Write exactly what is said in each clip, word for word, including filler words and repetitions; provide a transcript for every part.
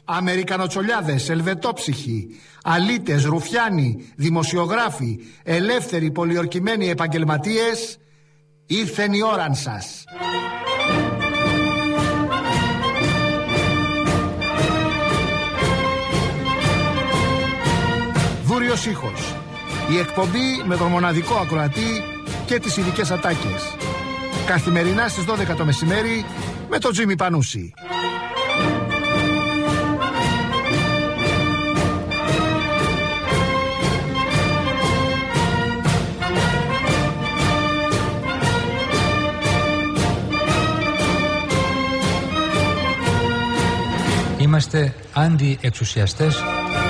Αμερικανοτσολιάδες, ελβετόψυχοι, αλήτες, ρουφιάνοι, δημοσιογράφοι, ελεύθεροι πολιορκημένοι επαγγελματίες, ήρθεν η ώραν σας. Δούριος ήχος. Η εκπομπή με τον μοναδικό ακροατή και τις ειδικές ατάκες. Καθημερινά στις δώδεκα το μεσημέρι με τον Τζίμι Πανούση. Είμαστε αντιεξουσιαστές.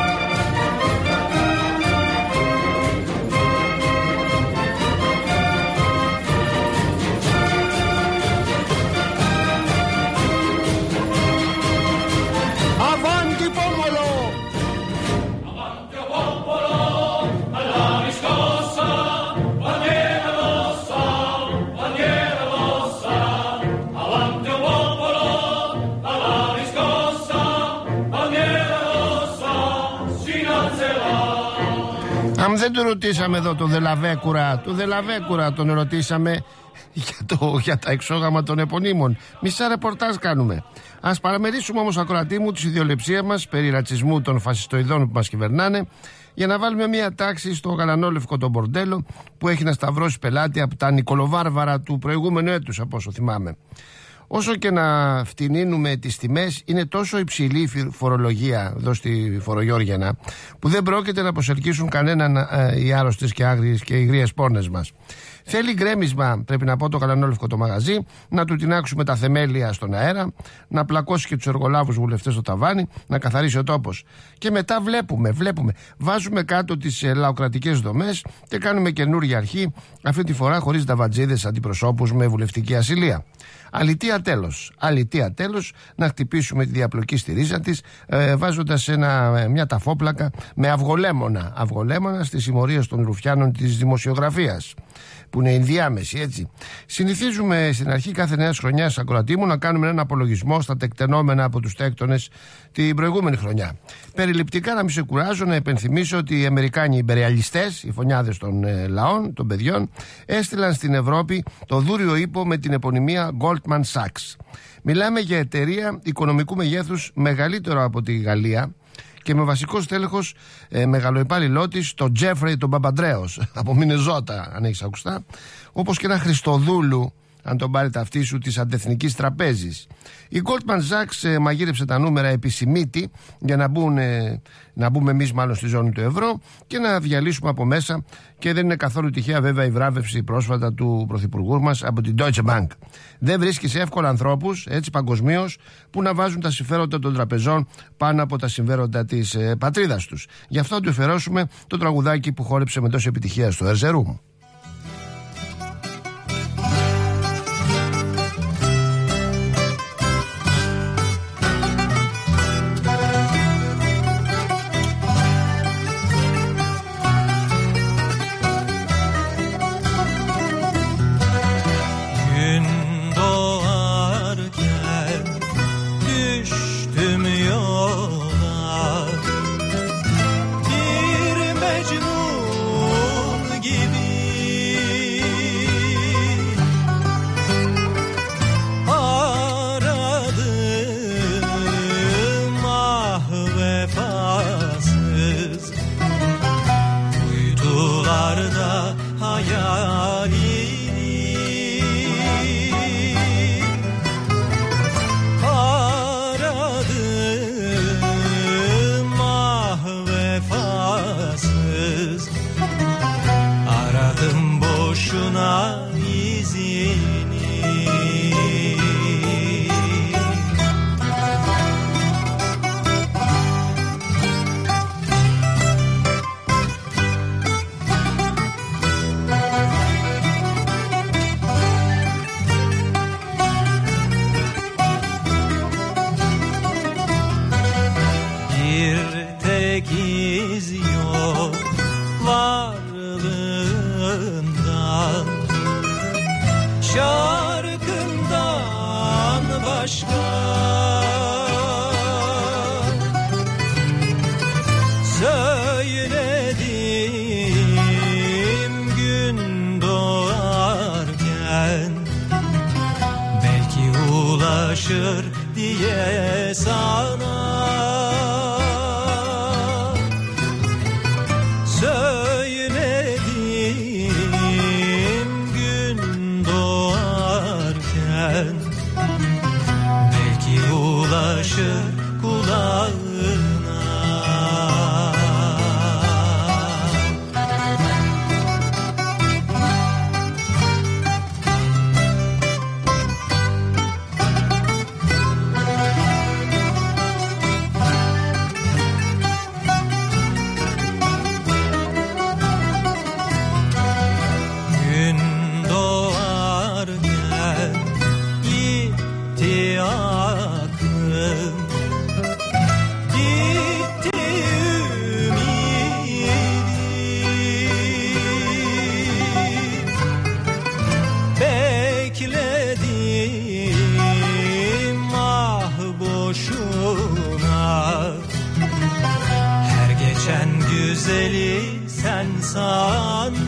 Αν δεν το ρωτήσαμε εδώ το Δελαβέκουρα, το Δελαβέκουρα τον ρωτήσαμε για, το, για τα εξόγαμα των επωνύμων. Μισά ρεπορτάζ κάνουμε. Ας παραμερίσουμε όμως, ακροατή μου, τη ιδιολεψία μας περί ρατσισμού των φασιστοειδών που μας κυβερνάνε, για να βάλουμε μια τάξη στο γαλανόλευκο το μπορντέλο που έχει να σταυρώσει πελάτη από τα νικολοβάρβαρα του προηγούμενου έτους, από όσο θυμάμαι. Όσο και να φτηνίνουμε τις τιμές, είναι τόσο υψηλή η φορολογία εδώ στη Φορογιώργιανα που δεν πρόκειται να προσελκύσουν κανέναν ε, οι άρρωστες και άγριες και υγρίες πόρνες μας. Θέλει γκρέμισμα, πρέπει να πω, το γαλανόλευκο το μαγαζί, να του τινάξουμε τα θεμέλια στον αέρα, να πλακώσει και τους εργολάβους βουλευτές στο ταβάνι, να καθαρίσει ο τόπος. Και μετά βλέπουμε, βλέπουμε, βάζουμε κάτω τις ε, λαοκρατικές δομές και κάνουμε καινούργια αρχή, αυτή τη φορά χωρίς δαβατζίδες αντιπροσώπους με βουλευτική ασυλία. Αλητία τέλος, αλητία τέλος, να χτυπήσουμε τη διαπλοκή στη ρίζα της, ε, βάζοντας ένα, μια ταφόπλακα με αυγολέμονα, αυγολέμονα στις συμμορίες των ρουφιάνων της δημοσιογραφίας, που είναι ενδιάμεση, έτσι. Συνηθίζουμε στην αρχή κάθε νέας χρονιάς, ακροατή μου, να κάνουμε έναν απολογισμό στα τεκτενόμενα από τους τέκτονες την προηγούμενη χρονιά. Περιληπτικά, να μην σε κουράζω, να υπενθυμίσω ότι οι Αμερικάνοι υπερεαλιστές, οι φωνιάδες των ε, λαών, των παιδιών, έστειλαν στην Ευρώπη το δούριο ύπο με την επωνυμία Goldman Sachs. Μιλάμε για εταιρεία οικονομικού μεγέθους μεγαλύτερο από τη Γαλλία και με βασικό στέλεχος ε, μεγαλοϊπάλληλό της τον Τζέφρεϊ τον Παπαντρέος από Μινεζότα, αν έχεις ακουστά, όπως και ένα Χριστοδούλου, αν τον πάρει ταυτί σου, της Αντεθνικής Τραπέζης. Η Goldman Sachs ε, μαγείρεψε τα νούμερα επισημήτη για να, μπουν, ε, να μπούμε εμείς μάλλον στη ζώνη του ευρώ και να διαλύσουμε από μέσα, και δεν είναι καθόλου τυχαία βέβαια η βράβευση πρόσφατα του πρωθυπουργού μας από την Deutsche Bank. Δεν βρίσκεις εύκολα ανθρώπους, έτσι παγκοσμίως, που να βάζουν τα συμφέροντα των τραπεζών πάνω από τα συμφέροντα της ε, πατρίδας τους. Γι' αυτό του εφερώσουμε το τραγουδάκι που χόρεψε με τόση επιτυχία στο Ερζερούμ. Mecnun gibi ulaşır diye sana söyledim gün doğarken, belki ulaşır kulağına. Güzeli sen sandın,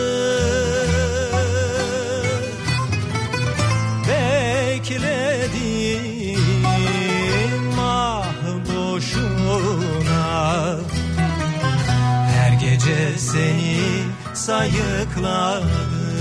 bekledim ah boşuna, her gece seni sayıkladım.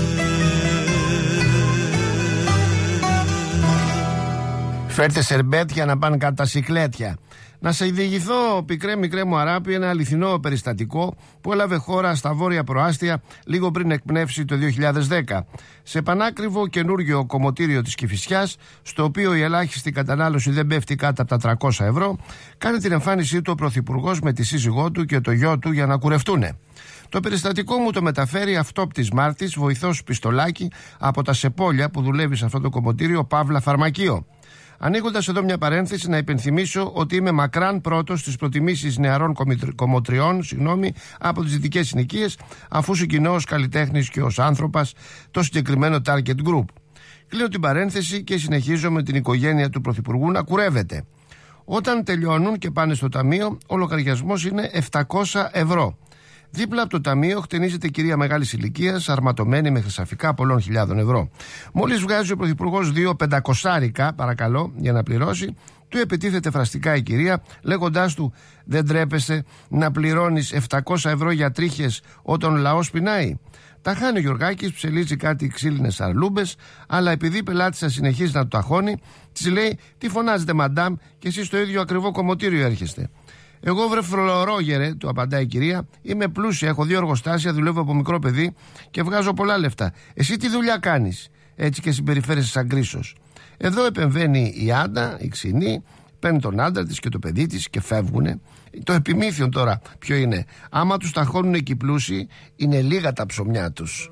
Φέρτε σερμπέτια να πάνε κατά σικλέτια. Να σε διηγηθώ, πικρέ μικρέ μου αράπη, ένα αληθινό περιστατικό που έλαβε χώρα στα βόρεια προάστια λίγο πριν εκπνεύσει το δύο χιλιάδες δέκα. Σε πανάκριβο καινούργιο κομμωτήριο της Κηφισιάς, στο οποίο η ελάχιστη κατανάλωση δεν πέφτει κάτω από τα τριακόσια ευρώ, κάνει την εμφάνισή του ο Πρωθυπουργός με τη σύζυγό του και το γιο του για να κουρευτούνε. Το περιστατικό μου το μεταφέρει αυτόπτης Μάρτης, βοηθός Πιστολάκη από τα Σεπόλια που δουλεύει σε αυτό το κομμωτήριο, Παύλα Φαρμακείο. Ανοίγοντας εδώ μια παρένθεση, να υπενθυμίσω ότι είμαι μακράν πρώτος στις προτιμήσεις νεαρών κομμωτριών συγγνώμη, από τις δυτικές συνοικίες, αφού συγκινώ ως καλλιτέχνης και ως άνθρωπος το συγκεκριμένο target group. Κλείνω την παρένθεση και συνεχίζω με την οικογένεια του Πρωθυπουργού να κουρεύεται. Όταν τελειώνουν και πάνε στο ταμείο, ο λογαριασμός είναι επτακόσια ευρώ. Δίπλα από το ταμείο χτενίζεται κυρία μεγάλης ηλικίας, αρματωμένη με χρυσαφικά πολλών χιλιάδων ευρώ. Μόλις βγάζει ο Πρωθυπουργός δύο πεντακοσάρικα, παρακαλώ, για να πληρώσει, του επιτίθεται φραστικά η κυρία, λέγοντάς του: δεν τρέπεσαι να πληρώνεις επτακόσια ευρώ για τρίχες όταν ο λαός πεινάει? Τα χάνει ο Γιωργάκης, ψελίζει κάτι ξύλινες αρλούμπες, αλλά επειδή η πελάτησα συνεχίζει να το ταχώνει, της λέει: τι φωνάζετε μαντάμ, και εσείς στο ίδιο ακριβό κομμωτήριο έρχεστε? Εγώ βρε φρολορόγερε, του απαντάει η κυρία, είμαι πλούσια, έχω δύο εργοστάσια, δουλεύω από μικρό παιδί και βγάζω πολλά λεφτά. Εσύ τι δουλειά κάνεις? Έτσι και συμπεριφέρεσαι σαν Κρίσος. Εδώ επεμβαίνει η Άντα, η ξινή, παίρνει τον άντρα της και το παιδί της και φεύγουνε. Το επιμήθειον τώρα ποιο είναι? Άμα τους ταχώνουν εκεί πλούσιοι, είναι λίγα τα ψωμιά τους.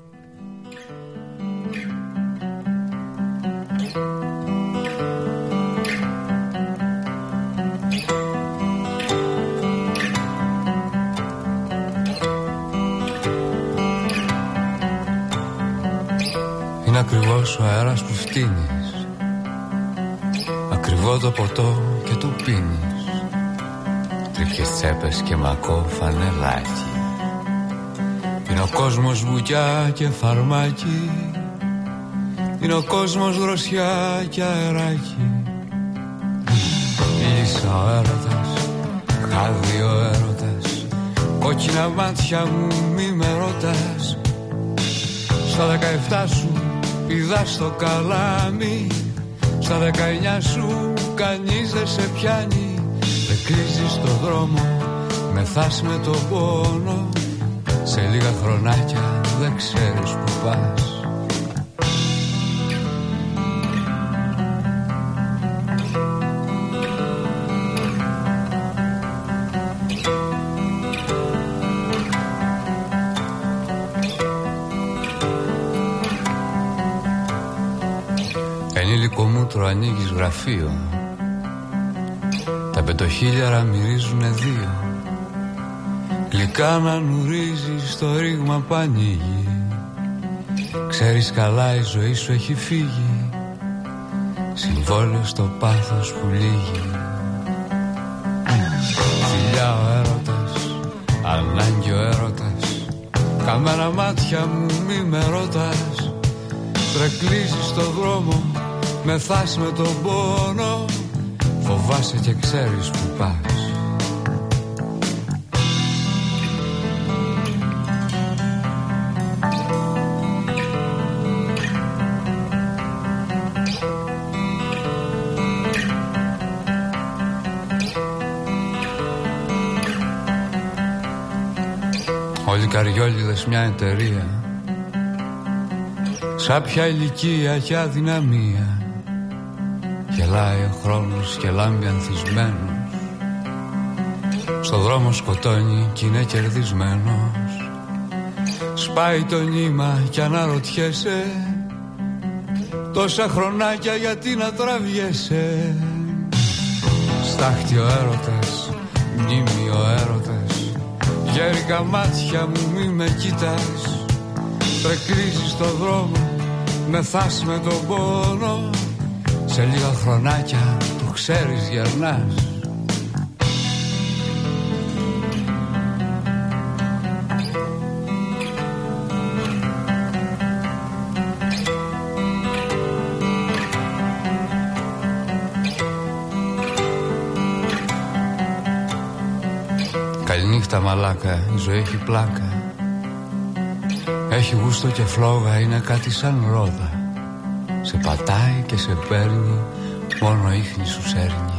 Είναι ακριβώς ο αέρας που φτύνεις, ακριβό το ποτό και το πίνεις, τρίχες τσέπες και μακό φανελάκι. Είναι ο κόσμος βουκιά και φαρμάκι, είναι ο κόσμος δροσιά και αεράκι. Μίλησα ο έρωτας, χάδι ο έρωτας, κόκκινα μάτια μου μη με ρωτάς. Στα δεκαεφτά σου πηδά στο καλάμι, στα δεκαεννιά σου κανείς δεν σε πιάνει. Δεν κλείζεις το δρόμο, μεθάς με τον πόνο, σε λίγα χρονάκια δεν ξέρεις που πας. Ενήλικο μούτρο ανοίγεις γραφείο, τα πεντοχίλιαρα μυρίζουνε δύο. Γλυκά να νουρίζεις το ρήγμα που ανοίγει, ξέρεις καλά η ζωή σου έχει φύγει, συμβόλαιο στο πάθος που λύγει. Φιλιά ο έρωτας, ανάγκη ο έρωτας, καμένα μάτια μου μη με ρωτάς. Τρεκλίζεις το δρόμο, μεθάς με τον πόνο, φοβάσαι και ξέρεις που πας. Όλοι καριόλιδες μια εταιρεία, σάπια ηλικία και αδυναμία. Γελάει ο χρόνος και λάμπει ανθισμένος, στο δρόμο σκοτώνει κι είναι κερδισμένος. Σπάει το νήμα κι αναρωτιέσαι, τόσα χρονάκια γιατί να τραβιέσαι. Στάχτη ο έρωτας, μνήμη ο έρωτας, γέρικα μάτια μου μη με κοίτας. Τρεκλίζεις το δρόμο, μεθάς με τον πόνο, σε λίγα χρονάκια το ξέρεις γερνάς. Καληνύχτα μαλάκα, η ζωή έχει πλάκα. Έχει γούστο και φλόγα, είναι κάτι σαν ρόδα. Σε πατάει και σε παίρνει, μόνο ίχνη σου σέρνει.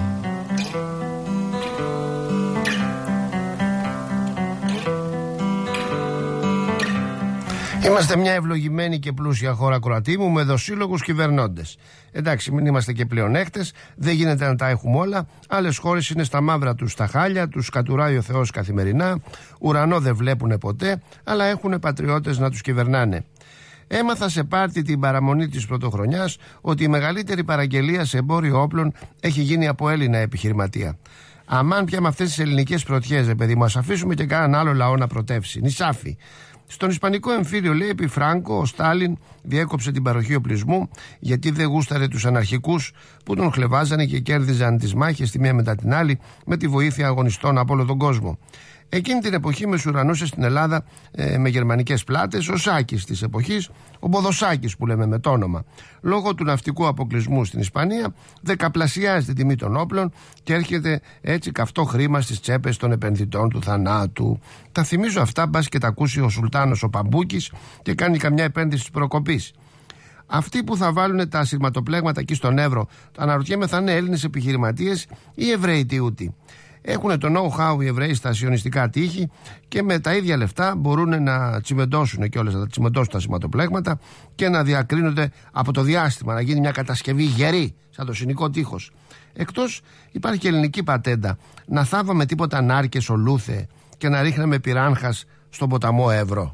Είμαστε μια ευλογημένη και πλούσια χώρα, Κροατή μου, με δοσύλλογους κυβερνώντες. Εντάξει, μην είμαστε και πλεονέκτες, δεν γίνεται να τα έχουμε όλα. Άλλες χώρες είναι στα μαύρα τους τα χάλια, τους κατουράει ο Θεός καθημερινά, ουρανό δεν βλέπουνε ποτέ, αλλά έχουν πατριώτες να τους κυβερνάνε. Έμαθα σε πάρτι την παραμονή της πρωτοχρονιάς ότι η μεγαλύτερη παραγγελία σε εμπόριο όπλων έχει γίνει από Έλληνα επιχειρηματία. Αμάν πια με αυτές τις ελληνικές πρωτιές, ρε παιδί μου, ας αφήσουμε και κανέναν άλλο λαό να πρωτεύσει. Νησάφι. Στον Ισπανικό εμφύλιο, λέει, επί Φράγκο, ο Στάλιν διέκοψε την παροχή οπλισμού γιατί δεν γούσταρε τους αναρχικούς που τον χλεβάζανε και κέρδιζαν τις μάχες τη μία μετά την άλλη με τη βοήθεια αγωνιστών από όλο τον κόσμο. Εκείνη την εποχή μεσουρανούσε στην Ελλάδα ε, με γερμανικές πλάτες ο Σάκης της εποχής, ο Μποδοσάκης που λέμε με το όνομα. Λόγω του ναυτικού αποκλεισμού στην Ισπανία δεκαπλασιάζει την τιμή των όπλων και έρχεται έτσι καυτό χρήμα στις τσέπες των επενδυτών του θανάτου. Τα θυμίζω αυτά, μπας και τα ακούσει ο Σουλτάνος ο Παμπούκης και κάνει καμιά επένδυση της προκοπής. Αυτοί που θα βάλουν τα σειρματοπλέγματα εκεί στον Εύρο, αναρωτιέμαι, θα είναι Έλληνες επιχειρηματίες ή Εβραίοι τιούτοι. Έχουν το know-how οι Εβραίοι στα σιωνιστικά τείχη και με τα ίδια λεφτά μπορούν να τσιμεντώσουν και όλες να τα τσιμεντώσουν τα σηματοπλέγματα και να διακρίνονται από το διάστημα, να γίνει μια κατασκευή γερή, σαν το Συνικό τείχος. Εκτός υπάρχει και ελληνική πατέντα, να θάβαμε τίποτα νάρκες ολούθε και να ρίχναμε πυράνχας στον ποταμό Εύρο.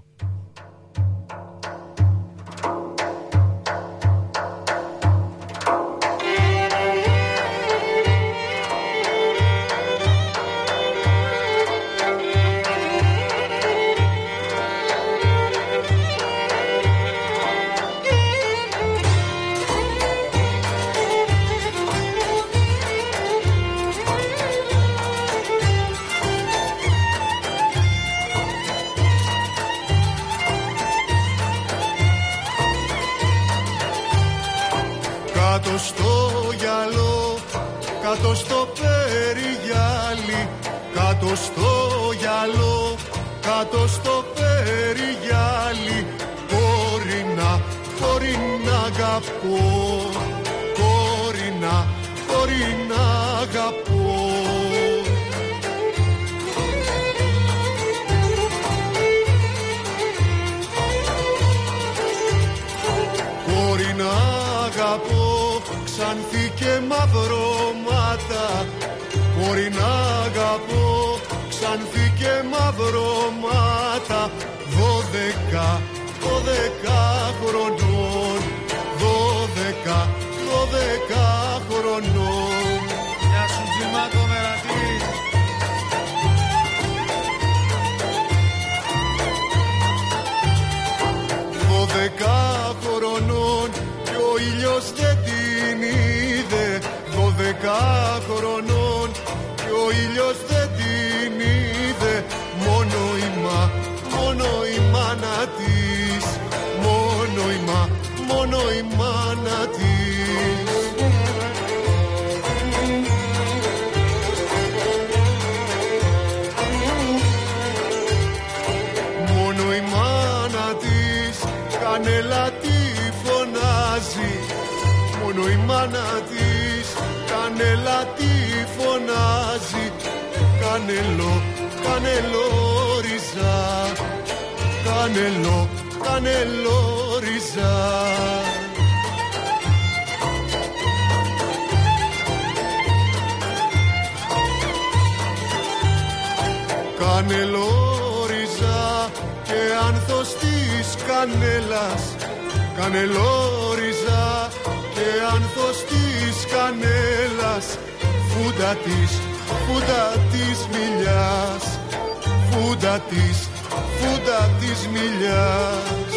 Κάτω στο γυαλό, κάτω στο περιγυάλι, κάτω στο γυαλό, κάτω στο περιγυάλι. Κορίνα, κορίνα αγαπώ, κορίνα, κορίνα αγαπώ. Κορίνα αγαπώ, ξανθή και μαυρώματα. Κορίνα αγαπώ, ξανθή και μαυρώματα. Δώδεκα, δώδεκα χρονών, δώδεκα, δώδεκα χρονών. Γεια σου Τζιμάκο Μερατή. Δώδεκα χρονών κι ο ήλιος δεν την είδε. Δώδεκα χρονών κι ο ήλιος δεν την είδε. Μόνο η μα, μόνο η μάνα της, μόνο η μα, μόνο η μάνα της. κανέλα τι φωνάζει, μόνο η μάνα της κανέλα τι φωνάζει. Κανελό, κανελόριζα, κανελό, κανελόριζα. Κανελόριζα και άνθος της κανέλας, κανελόριζα και άνθος της κανέλας, φούντα της, φούντα της μιλιάς, φούντα της, φούντα της μιλιάς.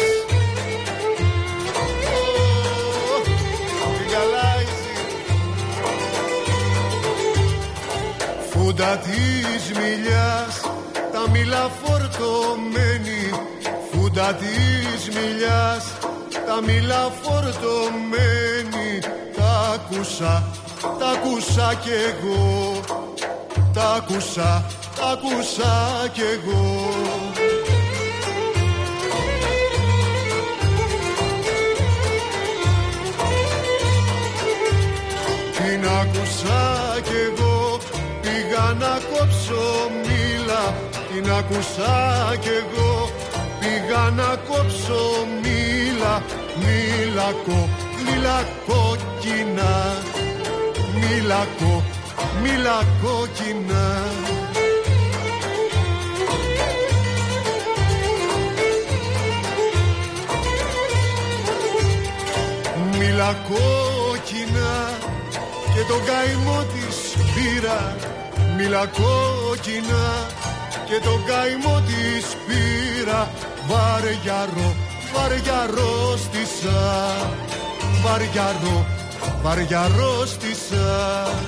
Φούντα της μιλιάς, τα μήλα φορτωμένη, φούντα της μιλιάς, τα μήλα φορτωμένη. Τα άκουσα, τα άκουσα κι εγώ, τα άκουσα, τα άκουσα κι εγώ. Την άκουσα κι εγώ, πήγα να κόψω μήλα. Την άκουσα κι εγώ, πήγα να κόψω μήλα. Μήλα κο, μήλα κόκκινα, μήλα κο, μήλα κόκκινα. Μήλα κόκκινα και τον καημό της πήρα. Μήλα κόκκινα και τον καημό της πήρα. Βαριαρό, βαριαρόστησα, βαριαρό, βαριαρόστησα.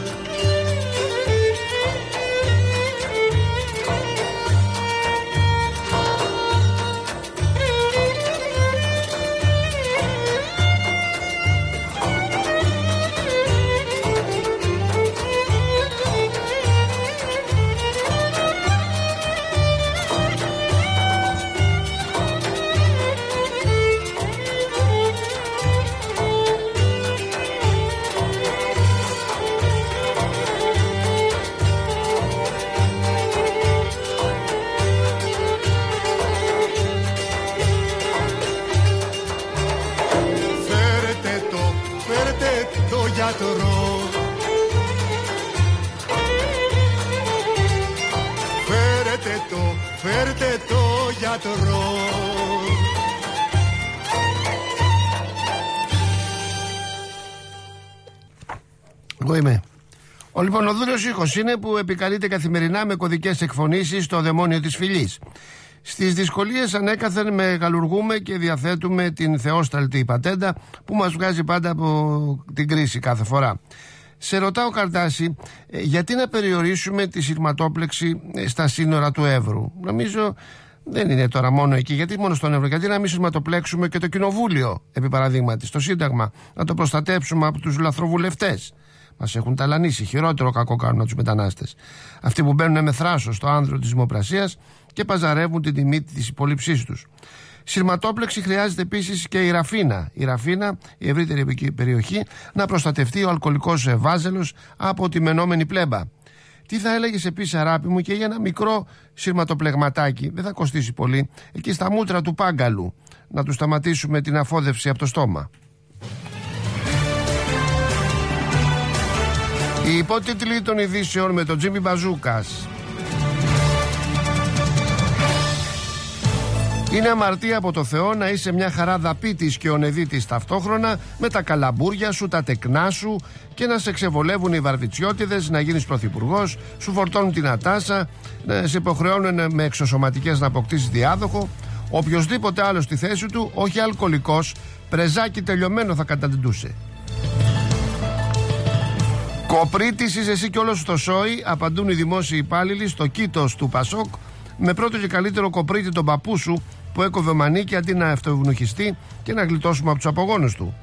Φέρετε το, φέρτε το γιατρό. Εγώ είμαι. Ο λοιπόν ο Δούριος ήχος είναι που επικαλείται καθημερινά με κωδικές εκφωνήσεις στο δαιμόνιο της φυλής. Στις δυσκολίες ανέκαθεν μεγαλουργούμε και διαθέτουμε την θεόσταλτη πατέντα που μας βγάζει πάντα από την κρίση κάθε φορά. Σε ρωτάω, Καρτάση, γιατί να περιορίσουμε τη σειρματόπλεξη στα σύνορα του Εύρου? Νομίζω δεν είναι τώρα μόνο εκεί. Γιατί μόνο στον Εύρο? Γιατί να μην σειρματοπλέξουμε και το Κοινοβούλιο, επί παραδείγματι, στο Σύνταγμα, να το προστατέψουμε από τους λαθροβουλευτές? Μας έχουν ταλανίσει, χειρότερο κακό κάνουν από τους μετανάστες. Αυτοί που μπαίνουν με θράσος στο άνδρο της δημοπρασίας και παζαρεύουν την τιμή της υπολείψής τους. Σειρματόπλεξη χρειάζεται επίσης και η Ραφίνα. Η Ραφίνα, η ευρύτερη περιοχή, να προστατευτεί ο αλκοολικός βάζελος από τη μενόμενη πλέμπα. Τι θα έλεγες επίσης, αγάπη μου, και για ένα μικρό σειρματοπλεγματάκι, δεν θα κοστίσει πολύ, εκεί στα μούτρα του Πάγκαλου, να του σταματήσουμε την αφόδευση από το στόμα. Οι υπότιτλοι των ειδήσεων με τον Τζίμι Μπαζούκας. Είναι αμαρτία από το Θεό να είσαι μια χαρά δαπίτης και ονεδίτης ταυτόχρονα, με τα καλαμπούρια σου, τα τεκνά σου, και να σε ξεβολεύουν οι βαρβιτσιώτιδες να γίνεις πρωθυπουργός, σου φορτώνουν την ατάσα, να σε υποχρεώνουν με εξωσωματικές να αποκτήσεις διάδοχο. Οποιοσδήποτε άλλο στη θέση του, όχι αλκοολικός, πρεζάκι τελειωμένο θα καταντούσε. Κοπρίτης είσαι εσύ κι όλο σου το σόι, απαντούν οι δημόσιοι υπάλληλοι στο κήτος του Πασόκ, με πρώτο και καλύτερο κοπρίτη τον παππού σου που έκοβε ο μανίκι αντί να αυτοευνοχιστεί και να γλιτώσουμε από τους απογόνους του.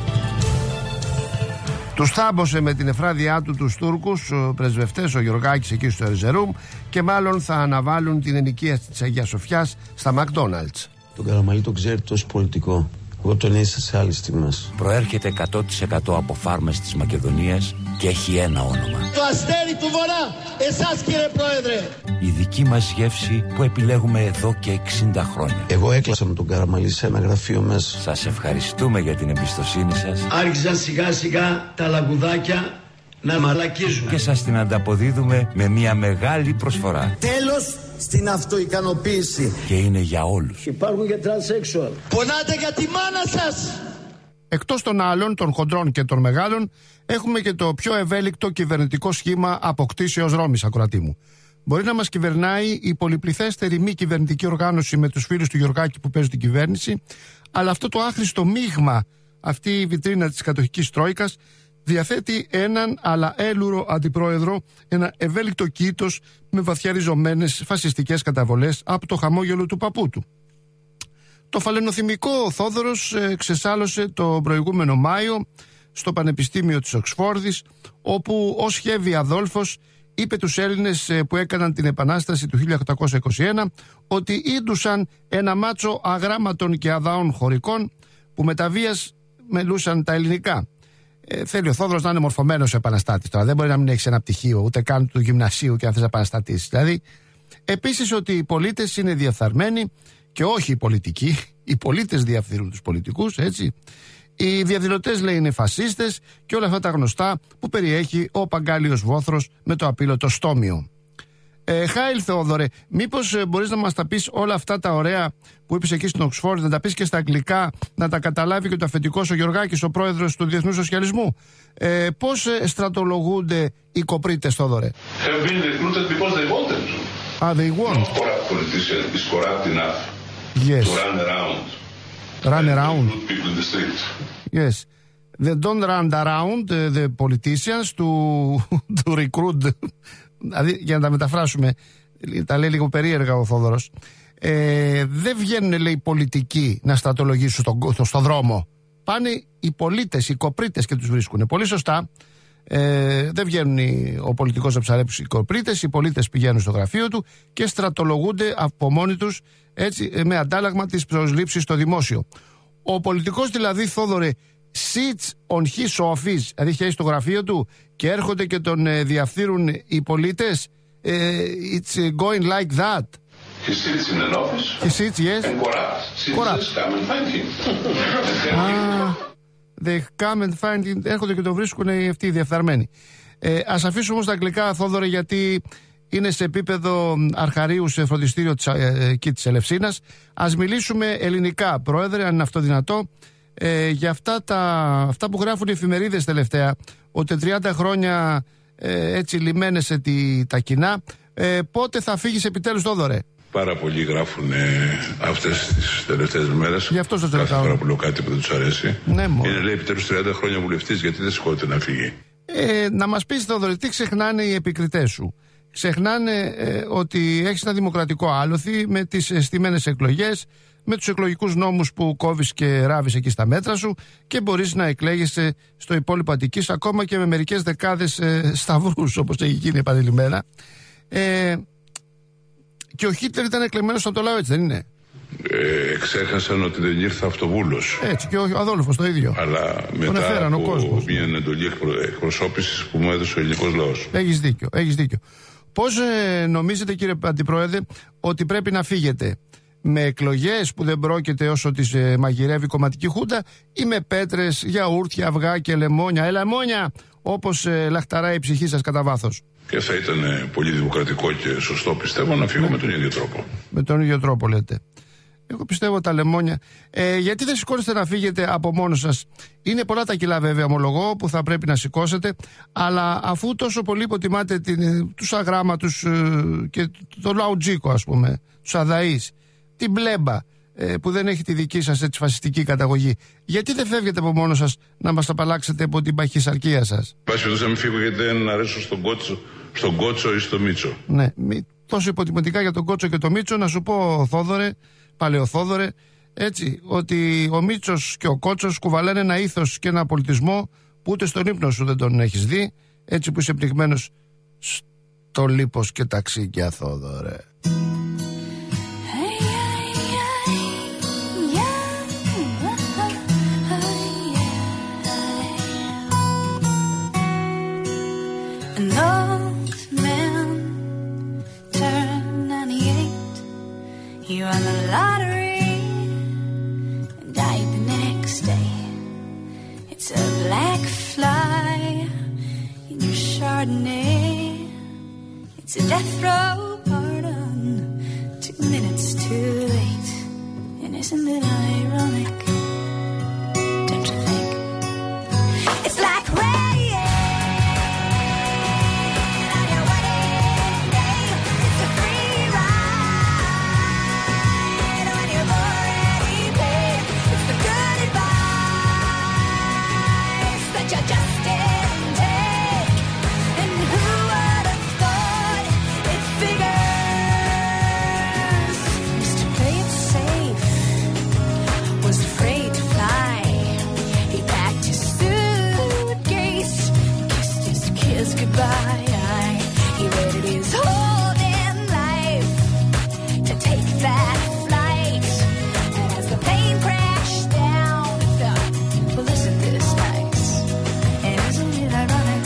Τους θάμπωσε με την εφράδιά του τους Τούρκους πρεσβευτές ο Γιωργάκης εκεί στο Ερζερούμ, και μάλλον θα αναβάλουν την ενοικίαση της Αγίας Σοφιάς στα Μακδόναλτς. Τον Καραμαλή τον ξέρετε ως πολιτικό. Εγώ τον έζησα σε άλλες στιγμές. Προέρχεται εκατό τοις εκατό από φάρμες της Μακεδονίας και έχει ένα όνομα. Το αστέρι του Βορρά, εσάς κύριε Πρόεδρε. Η δική μας γεύση που επιλέγουμε εδώ και εξήντα χρόνια. Εγώ έκλασα με τον Καραμαλή σε ένα γραφείο μέσα. Σας ευχαριστούμε για την εμπιστοσύνη σας. Άρχισαν σιγά σιγά τα λαγουδάκια να μαλακίζουν. Και σας την ανταποδίδουμε με μια μεγάλη προσφορά. Τέλος στην αυτοικανοποίηση. Και είναι για όλους. Υπάρχουν και τρανσέξουαλ. Πονάτε για τη μάνα σας. Εκτός των άλλων, των χοντρών και των μεγάλων, έχουμε και το πιο ευέλικτο κυβερνητικό σχήμα αποκτήσεως Ρώμης, ακροατή μου. Μπορεί να μας κυβερνάει η πολυπληθέστερη μη κυβερνητική οργάνωση με τους φίλους του Γιωργάκη που παίζουν την κυβέρνηση, αλλά αυτό το άχρηστο μείγμα, αυτή η βιτρίνα της κατοχικής τρόικας, διαθέτει έναν αλλά έλουρο αντιπρόεδρο, ένα ευέλικτο κήτος με βαθιά ριζωμένες φασιστικές καταβολές από το χαμόγελο του παππού του. Το φαλαινοθυμικό ο Θόδωρος ε, ξεσάλωσε το προηγούμενο Μάιο στο Πανεπιστήμιο της Οξφόρδης, όπου ως Χέβη Αδόλφος είπε τους Έλληνες ε, που έκαναν την Επανάσταση του χίλια οκτακόσια είκοσι ένα ότι ίντουσαν ένα μάτσο αγράμματων και αδαών χωρικών που με τα βίας μελούσαν τα ελληνικά. Ε, θέλει ο Θόδωρος να είναι μορφωμένος επαναστάτης τώρα. Δεν μπορεί να μην έχει ένα πτυχίο ούτε καν του γυμνασίου και να θες να επαναστατήσεις. Δηλαδή, επίσης ότι οι πολίτες είναι διαφθαρμένοι και όχι οι πολιτικοί. Οι πολίτες διαφθείρουν τους πολιτικούς, έτσι. Οι διαδηλωτές, λέει, είναι φασίστες και όλα αυτά τα γνωστά που περιέχει ο Παγκάλιος Βόθρος με το απείλωτο στόμιο. Ε, Χάιλ Θεόδωρε, μήπως ε, μπορείς να μας τα πεις όλα αυτά τα ωραία που είπες εκεί στην Οξφόρδη, να τα πεις και στα αγγλικά, να τα καταλάβει και το αφεντικός ο Γιωργάκης, ο πρόεδρος του Διεθνούς Σοσιαλισμού. Ε, πώς ε, στρατολογούνται οι κοπρίτες, Θόδωρε? Have been recruited because they wanted to. Ah, they want. No corrupt politician is corrupt enough yes. to run around. Run around. Recruit people in the street. Yes. They don't run around uh, the politicians to, to recruit. Δηλαδή, για να τα μεταφράσουμε, τα λέει λίγο περίεργα ο Θόδωρος. Ε, δεν βγαίνουν, λέει, πολιτικοί να στρατολογήσουν στον στο δρόμο. Πάνε οι πολίτες, οι κοπρίτες και τους βρίσκουν. Πολύ σωστά. Ε, δεν βγαίνουν οι, ο πολιτικός να ψαρέψει οι κοπρίτες, οι πολίτες πηγαίνουν στο γραφείο του και στρατολογούνται από μόνοι τους, έτσι, με αντάλλαγμα της προσλήψης στο δημόσιο. Ο πολιτικός, δηλαδή, Θόδωρε, sits on his office, δηλαδή έχει στο γραφείο του και έρχονται και τον ε, διαφθείρουν οι πολίτες. ε, It's going like that. He sits in an office. He sits, yes. And corrupt. Citizens come and find him. Ah, they come and find him. Έρχονται και τον βρίσκουν αυτοί οι διαφθαρμένοι. ε, Ας αφήσουμε όμως τα αγγλικά, Θόδωρε, γιατί είναι σε επίπεδο αρχαρίου σε φροντιστήριο της, ε, εκεί της Ελευσίνας. Ας μιλήσουμε ελληνικά, Πρόεδρε, αν είναι αυτό δυνατό. Ε, για αυτά, τα, αυτά που γράφουν οι εφημερίδες τελευταία, ότι τριάντα χρόνια ε, έτσι λιμένες σε τη, τα κοινά, ε, πότε θα φύγεις επιτέλους, Θόδωρε? Πάρα πολλοί γράφουν ε, αυτές τις τελευταίες μέρες. Γι' αυτό σας κάθε ρωτάω. φορά που λέω κάτι που δεν τους αρέσει. Ναι, είναι, λέει, επιτέλους τριάντα χρόνια βουλευτής, γιατί δεν σηκώνεται να φύγει? Ε, να μας πεις, Θόδωρε, τι ξεχνάνε οι επικριτές σου? Ξεχνάνε ε, ότι έχεις ένα δημοκρατικό άλοθη με τις στημένες εκλογές, με τους εκλογικούς νόμους που κόβεις και ράβεις εκεί στα μέτρα σου και μπορείς να εκλέγεσαι στο υπόλοιπο Αττικής ακόμα και με μερικές δεκάδες ε, σταυρούς, όπως έχει γίνει επανειλημμένα. Ε, και ο Χίτλερ ήταν εκλεγμένος από το λαό, έτσι δεν είναι? Ε, ξέχασαν ότι δεν ήρθε αυτοβούλος. Έτσι, και ο Αδόλφος το ίδιο. Αλλά μετά έφεραν, από μια εντολή εκπρο, εκπροσώπησης που μου έδωσε ο ελληνικός λαός. Έχεις δίκιο, έχεις δίκιο. Πώς ε, νομίζετε, κύριε Αντιπρόεδρε, ότι πρέπει να φύγετε? Με εκλογές που δεν πρόκειται όσο τις ε, μαγειρεύει η κομματική χούντα, ή με πέτρες, γιαούρτια, αυγά και λεμόνια? Ε, λεμόνια, όπως ε, λαχταράει η ψυχή σας κατά βάθος. Και θα ήταν ε, πολύ δημοκρατικό και σωστό, πιστεύω, να φύγω ναι. με τον ίδιο τρόπο. Με τον ίδιο τρόπο, λέτε. Εγώ πιστεύω τα λεμόνια. Ε, γιατί δεν σηκώνεστε να φύγετε από μόνος σας? Είναι πολλά τα κιλά, βέβαια, ομολογώ, που θα πρέπει να σηκώσετε, αλλά αφού τόσο πολύ υποτιμάτε την, τους αγράμματους ε, και το λαουτζίκο, ας πούμε, τους αδαείς, την μπλέμπα ε, που δεν έχει τη δική σας έτσι φασιστική καταγωγή, γιατί δεν φεύγετε από μόνος σας να μας απαλλάξετε από την παχυσαρκία σας? Πάση να μην φύγω γιατί δεν αρέσω στον Κότσο, στον Κότσο ή στο Μίτσο. Ναι, μη, τόσο υποτιμητικά για τον Κότσο και το Μίτσο, να σου πω, Θόδωρε, Παλαιοθόδωρε, έτσι, ότι ο Μίτσος και ο Κότσος κουβαλάνε ένα ήθος και ένα πολιτισμό που ούτε στον ύπνο σου δεν τον έχεις δει, έτσι που είσαι πνιγμένος στο λίπος και ταξίκια, Θόδωρε. You won the lottery and died the next day. It's a black fly in your Chardonnay. It's a death row pardon, two minutes too late. And isn't it ironic? Don't you think? It's like rain on your wedding day. It's a free ride when you've already paid. It's the good advice that you just didn't take. And who would have thought it figures? Used to play it safe, was afraid to fly. He packed his suitcase, kissed his kids goodbye. He waited his whole damn life to take that flight. And as the plane crashed down, he thought, well, isn't this nice? And isn't it ironic?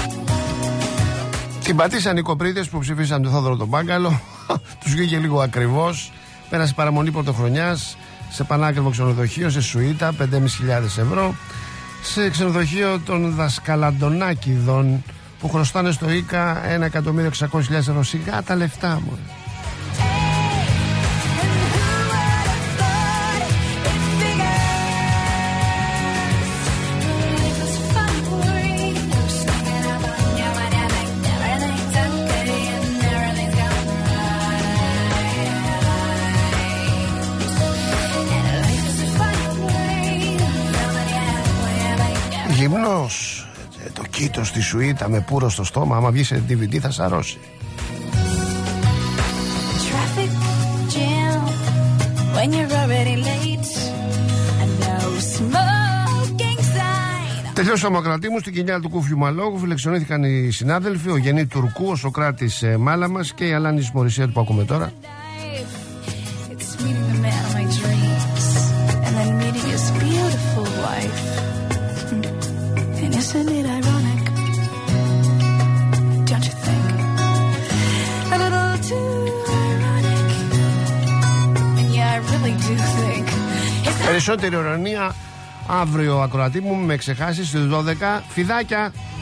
Την πατήσαν οι κοπρίτες που ψηφίσαν τον Θόδωρο τον Μπάγκαλο. Τους βγήκε λίγο ακριβώς. Πέρασε παραμονή πρωτοχρονιάς σε πανάκριβο ξενοδοχείο, σε σουίτα, πέντε χιλιάδες πεντακόσια ευρώ. Σε ξενοδοχείο των Δασκαλαντονάκηδων που χρωστάνε στο ΙΚΑ ένα εκατομμύριο εξακόσιες χιλιάδες ευρώ. Σιγά τα λεφτά μου. Γυμνός, το κοίτο στη σουίτα με πουρο στο στόμα. Άμα βγει σε ντι βι ντι θα σαρώσει. Τελειώσε ο Μακρατή μου. Στην κοιλιά του Κούφιου Μαλόγου φιλεξιονήθηκαν οι συνάδελφοι, ο Γενή Τουρκού, ο Σοκράτης ε, Μάλαμας και η Αλάνης Μωρισιέτ που ακούμε τώρα. Isn't it ironic? Don't you think? A little too ironic. And yeah, I really do think. Περισσότερη ειρωνία αύριο, ακροατή μου, με ξεχάσεις στις δώδεκα. Φιδάκια!